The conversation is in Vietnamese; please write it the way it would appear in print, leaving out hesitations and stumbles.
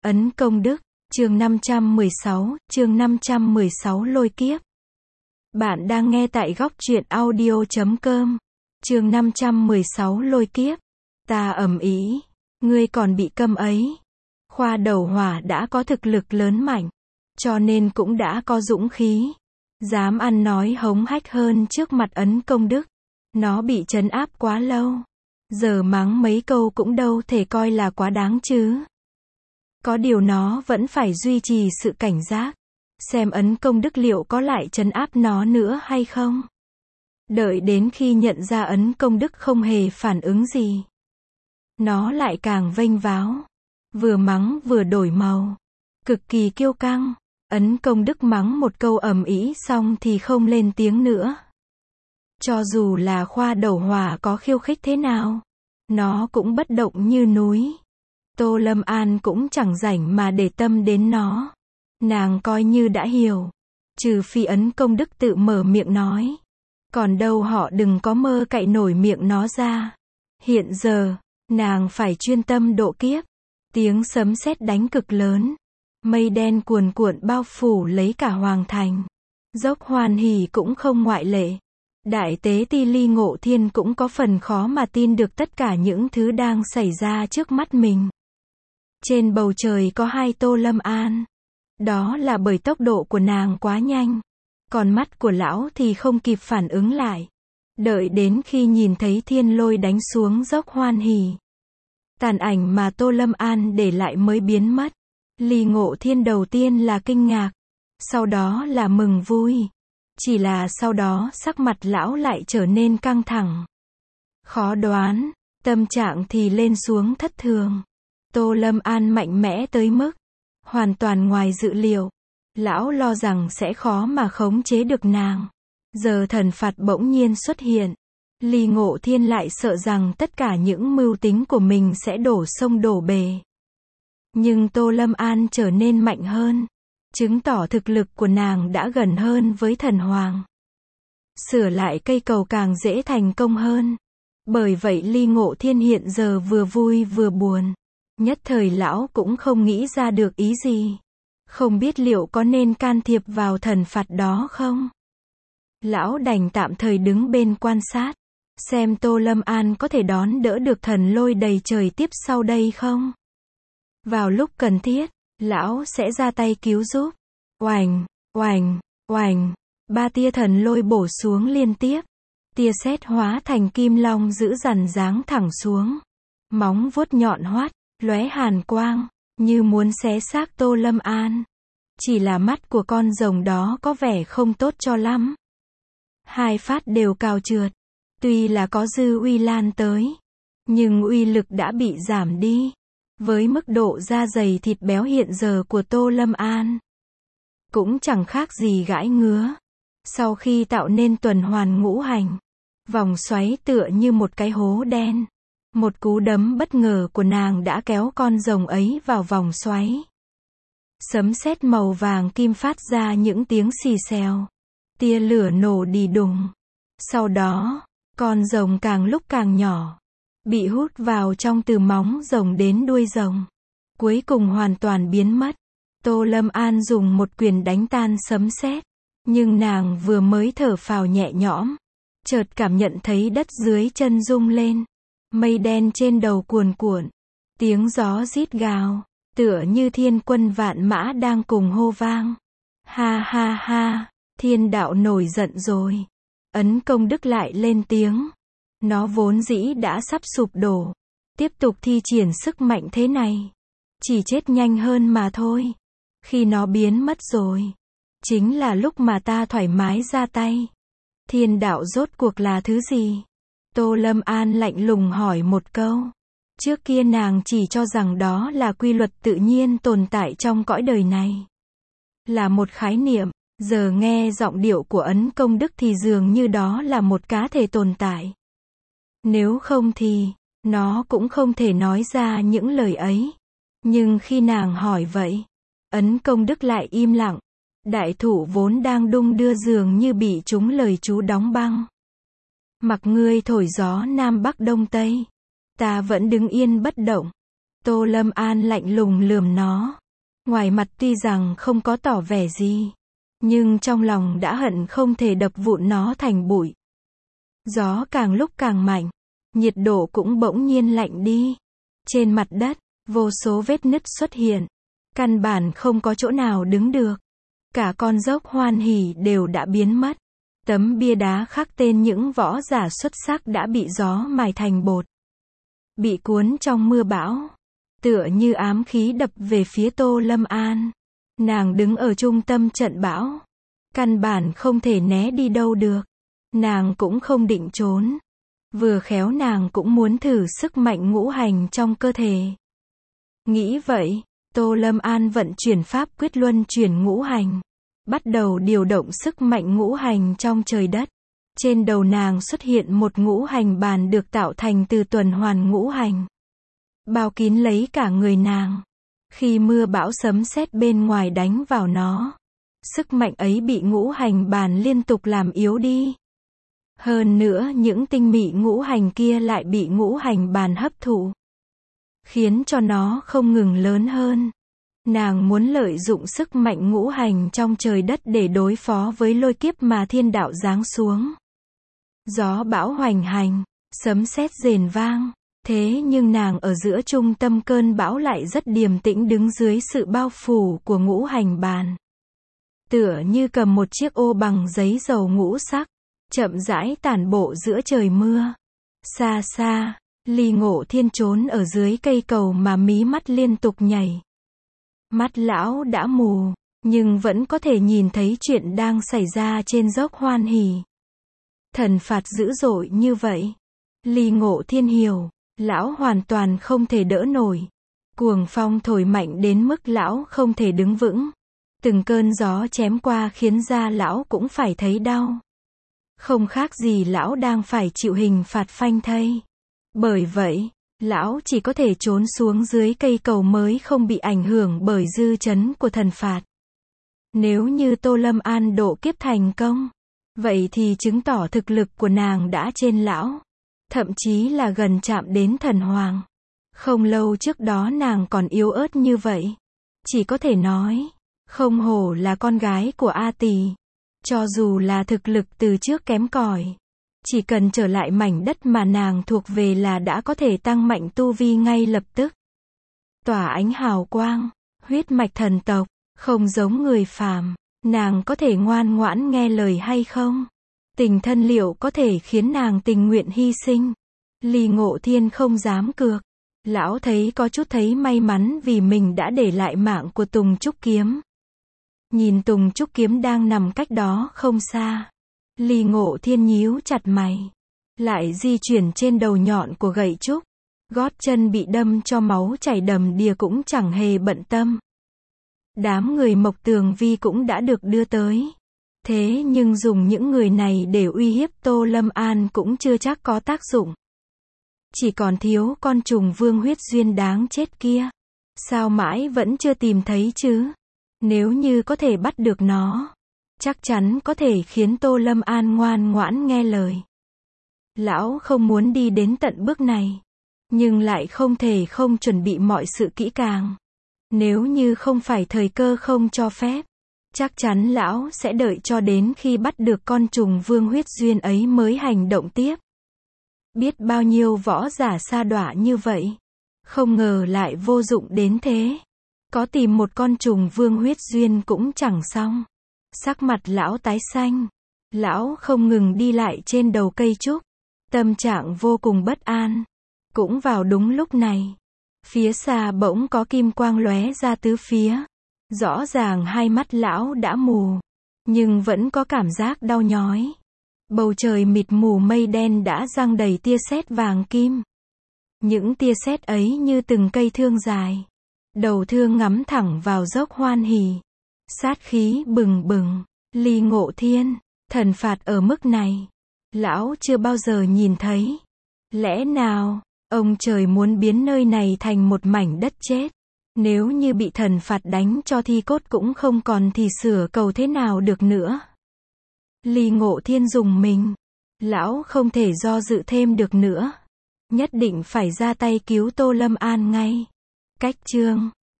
Ấn công đức, chương 516 lôi kiếp. Bạn đang nghe tại góc truyện audio.com. Chương 516 lôi kiếp. Ta ầm ĩ, ngươi còn bị câm ấy. Khoa đầu hỏa đã có thực lực lớn mạnh, cho nên cũng đã có dũng khí, dám ăn nói hống hách hơn trước mặt Ấn công đức. Nó bị trấn áp quá lâu, giờ mắng mấy câu cũng đâu thể coi là quá đáng chứ. Có điều nó vẫn phải duy trì sự cảnh giác, xem Ấn công đức liệu có lại trấn áp nó nữa hay không. Đợi đến khi nhận ra Ấn công đức không hề phản ứng gì, nó lại càng vênh váo, vừa mắng vừa đổi màu, cực kỳ kiêu căng. Ấn công đức mắng một câu ầm ĩ xong thì không lên tiếng nữa. Cho dù là khoa đầu hỏa có khiêu khích thế nào, nó cũng bất động như núi. Tô Lâm An cũng chẳng rảnh mà để tâm đến nó. Nàng coi như đã hiểu, trừ phi Ấn công đức tự mở miệng nói, còn đâu họ đừng có mơ cậy nổi miệng nó ra. Hiện giờ, nàng phải chuyên tâm độ kiếp. Tiếng sấm sét đánh cực lớn, mây đen cuồn cuộn bao phủ lấy cả hoàng thành. Dốc Hoan Hỷ cũng không ngoại lệ. Đại tế ti Ly Ngộ Thiên cũng có phần khó mà tin được tất cả những thứ đang xảy ra trước mắt mình. Trên bầu trời có hai Tô Lâm An. Đó là bởi tốc độ của nàng quá nhanh. Còn mắt của lão thì không kịp phản ứng lại. Đợi đến khi nhìn thấy thiên lôi đánh xuống dốc Hoan Hỷ, tàn ảnh mà Tô Lâm An để lại mới biến mất. Ly Ngộ Thiên đầu tiên là kinh ngạc, sau đó là mừng vui. Chỉ là sau đó sắc mặt lão lại trở nên căng thẳng, khó đoán, tâm trạng thì lên xuống thất thường. Tô Lâm An mạnh mẽ tới mức hoàn toàn ngoài dự liệu. Lão lo rằng sẽ khó mà khống chế được nàng. Giờ thần phạt bỗng nhiên xuất hiện, Ly Ngộ Thiên lại sợ rằng tất cả những mưu tính của mình sẽ đổ sông đổ bể. Nhưng Tô Lâm An trở nên mạnh hơn, chứng tỏ thực lực của nàng đã gần hơn với thần hoàng. Sửa lại cây cầu càng dễ thành công hơn. Bởi vậy Ly Ngộ Thiên hiện giờ vừa vui vừa buồn. Nhất thời lão cũng không nghĩ ra được ý gì. Không biết liệu có nên can thiệp vào thần phạt đó không? Lão đành tạm thời đứng bên quan sát, xem Tô Lâm An có thể đón đỡ được thần lôi đầy trời tiếp sau đây không? Vào lúc cần thiết, lão sẽ ra tay cứu giúp. Oành, oành, oành, ba tia thần lôi bổ xuống liên tiếp. Tia sét hóa thành kim long dữ dằn giáng thẳng xuống. Móng vuốt nhọn hoắt, lóe hàn quang, như muốn xé xác Tô Lâm An. Chỉ là mắt của con rồng đó có vẻ không tốt cho lắm. Hai phát đều cào trượt. Tuy là có dư uy lan tới, nhưng uy lực đã bị giảm đi. Với mức độ da dày thịt béo hiện giờ của Tô Lâm An, cũng chẳng khác gì gãi ngứa. Sau khi tạo nên tuần hoàn ngũ hành, vòng xoáy tựa như một cái hố đen. Một cú đấm bất ngờ của nàng đã kéo con rồng ấy vào vòng xoáy. Sấm sét màu vàng kim phát ra những tiếng xì xèo. Tia lửa nổ đì đùng. Sau đó, con rồng càng lúc càng nhỏ, bị hút vào trong từ móng rồng đến đuôi rồng. Cuối cùng hoàn toàn biến mất. Tô Lâm An dùng một quyền đánh tan sấm sét. Nhưng nàng vừa mới thở phào nhẹ nhõm, chợt cảm nhận thấy đất dưới chân rung lên. Mây đen trên đầu cuồn cuộn. Tiếng gió rít gào, tựa như thiên quân vạn mã đang cùng hô vang. Ha ha ha, thiên đạo nổi giận rồi. Ấn công đức lại lên tiếng. Nó vốn dĩ đã sắp sụp đổ. Tiếp tục thi triển sức mạnh thế này, chỉ chết nhanh hơn mà thôi. Khi nó biến mất rồi, chính là lúc mà ta thoải mái ra tay. Thiên đạo rốt cuộc là thứ gì? Tô Lâm An lạnh lùng hỏi một câu. Trước kia nàng chỉ cho rằng đó là quy luật tự nhiên tồn tại trong cõi đời này, là một khái niệm. Giờ nghe giọng điệu của Ấn công đức thì dường như đó là một cá thể tồn tại. Nếu không thì, nó cũng không thể nói ra những lời ấy. Nhưng khi nàng hỏi vậy, Ấn công đức lại im lặng. Đại thụ vốn đang đung đưa dường như bị trúng lời chú đóng băng. Mặc ngươi thổi gió nam bắc đông tây, ta vẫn đứng yên bất động. Tô Lâm An lạnh lùng lườm nó. Ngoài mặt tuy rằng không có tỏ vẻ gì, nhưng trong lòng đã hận không thể đập vụn nó thành bụi. Gió càng lúc càng mạnh, nhiệt độ cũng bỗng nhiên lạnh đi. Trên mặt đất, vô số vết nứt xuất hiện. Căn bản không có chỗ nào đứng được. Cả con dốc Hoan Hỷ đều đã biến mất. Tấm bia đá khắc tên những võ giả xuất sắc đã bị gió mài thành bột. Bị cuốn trong mưa bão. Tựa như ám khí đập về phía Tô Lâm An. Nàng đứng ở trung tâm trận bão. Căn bản không thể né đi đâu được. Nàng cũng không định trốn. Vừa khéo nàng cũng muốn thử sức mạnh ngũ hành trong cơ thể. Nghĩ vậy, Tô Lâm An vận chuyển pháp quyết luân chuyển ngũ hành. Bắt đầu điều động sức mạnh ngũ hành trong trời đất. Trên đầu nàng xuất hiện một ngũ hành bàn được tạo thành từ tuần hoàn ngũ hành. Bao kín lấy cả người nàng. Khi mưa bão sấm sét bên ngoài đánh vào nó, sức mạnh ấy bị ngũ hành bàn liên tục làm yếu đi. Hơn nữa những tinh mị ngũ hành kia lại bị ngũ hành bàn hấp thụ, khiến cho nó không ngừng lớn hơn. Nàng muốn lợi dụng sức mạnh ngũ hành trong trời đất để đối phó với lôi kiếp mà thiên đạo giáng xuống. Gió bão hoành hành, sấm sét rền vang. Thế nhưng nàng ở giữa trung tâm cơn bão lại rất điềm tĩnh đứng dưới sự bao phủ của ngũ hành bàn. Tựa như cầm một chiếc ô bằng giấy dầu ngũ sắc, chậm rãi tản bộ giữa trời mưa. Xa xa, Ly Ngộ Thiên trốn ở dưới cây cầu mà mí mắt liên tục nhảy. Mắt lão đã mù, nhưng vẫn có thể nhìn thấy chuyện đang xảy ra trên dốc Hoan Hỷ. Thần phạt dữ dội như vậy. Ly Ngộ Thiên hiểu, lão hoàn toàn không thể đỡ nổi. Cuồng phong thổi mạnh đến mức lão không thể đứng vững. Từng cơn gió chém qua khiến da lão cũng phải thấy đau. Không khác gì lão đang phải chịu hình phạt phanh thây. Bởi vậy, lão chỉ có thể trốn xuống dưới cây cầu mới không bị ảnh hưởng bởi dư chấn của thần phạt. Nếu như Tô Lâm An độ kiếp thành công, vậy thì chứng tỏ thực lực của nàng đã trên lão. Thậm chí là gần chạm đến thần hoàng. Không lâu trước đó nàng còn yếu ớt như vậy. Chỉ có thể nói, không hổ là con gái của A Tỳ. Cho dù là thực lực từ trước kém cỏi, chỉ cần trở lại mảnh đất mà nàng thuộc về là đã có thể tăng mạnh tu vi ngay lập tức. Tỏa ánh hào quang, huyết mạch thần tộc, không giống người phàm. Nàng có thể ngoan ngoãn nghe lời hay không? Tình thân liệu có thể khiến nàng tình nguyện hy sinh? Ly Ngộ Thiên không dám cược. Lão có chút thấy may mắn vì mình đã để lại mạng của Tùng Trúc Kiếm. Nhìn Tùng Trúc Kiếm đang nằm cách đó không xa. Ly Ngộ Thiên nhíu chặt mày. Lại di chuyển trên đầu nhọn của gậy trúc. Gót chân bị đâm cho máu chảy đầm đìa cũng chẳng hề bận tâm. Đám người Mộc Tường Vi cũng đã được đưa tới. Thế nhưng dùng những người này để uy hiếp Tô Lâm An cũng chưa chắc có tác dụng. Chỉ còn thiếu con trùng vương huyết duyên đáng chết kia. Sao mãi vẫn chưa tìm thấy chứ? Nếu như có thể bắt được nó, chắc chắn có thể khiến Tô Lâm An ngoan ngoãn nghe lời. Lão không muốn đi đến tận bước này, nhưng lại không thể không chuẩn bị mọi sự kỹ càng. Nếu như không phải thời cơ không cho phép, chắc chắn lão sẽ đợi cho đến khi bắt được con trùng vương huyết duyên ấy mới hành động tiếp. Biết bao nhiêu võ giả sa đọa như vậy, không ngờ lại vô dụng đến thế. Có tìm một con trùng vương huyết duyên cũng chẳng xong. Sắc mặt lão tái xanh. Lão không ngừng đi lại trên đầu cây trúc. Tâm trạng vô cùng bất an. Cũng vào đúng lúc này, phía xa bỗng có kim quang lóe ra tứ phía. Rõ ràng hai mắt lão đã mù, nhưng vẫn có cảm giác đau nhói. Bầu trời mịt mù mây đen đã giăng đầy tia sét vàng kim. Những tia sét ấy như từng cây thương dài. Đầu thương ngắm thẳng vào dốc Hoan Hỷ. Sát khí bừng bừng. Ly Ngộ Thiên, thần phạt ở mức này, lão chưa bao giờ nhìn thấy. Lẽ nào, ông trời muốn biến nơi này thành một mảnh đất chết? Nếu như bị thần phạt đánh cho thi cốt cũng không còn thì sửa cầu thế nào được nữa? Ly Ngộ Thiên rùng mình. Lão không thể do dự thêm được nữa. Nhất định phải ra tay cứu Tô Lâm An ngay. Cách chương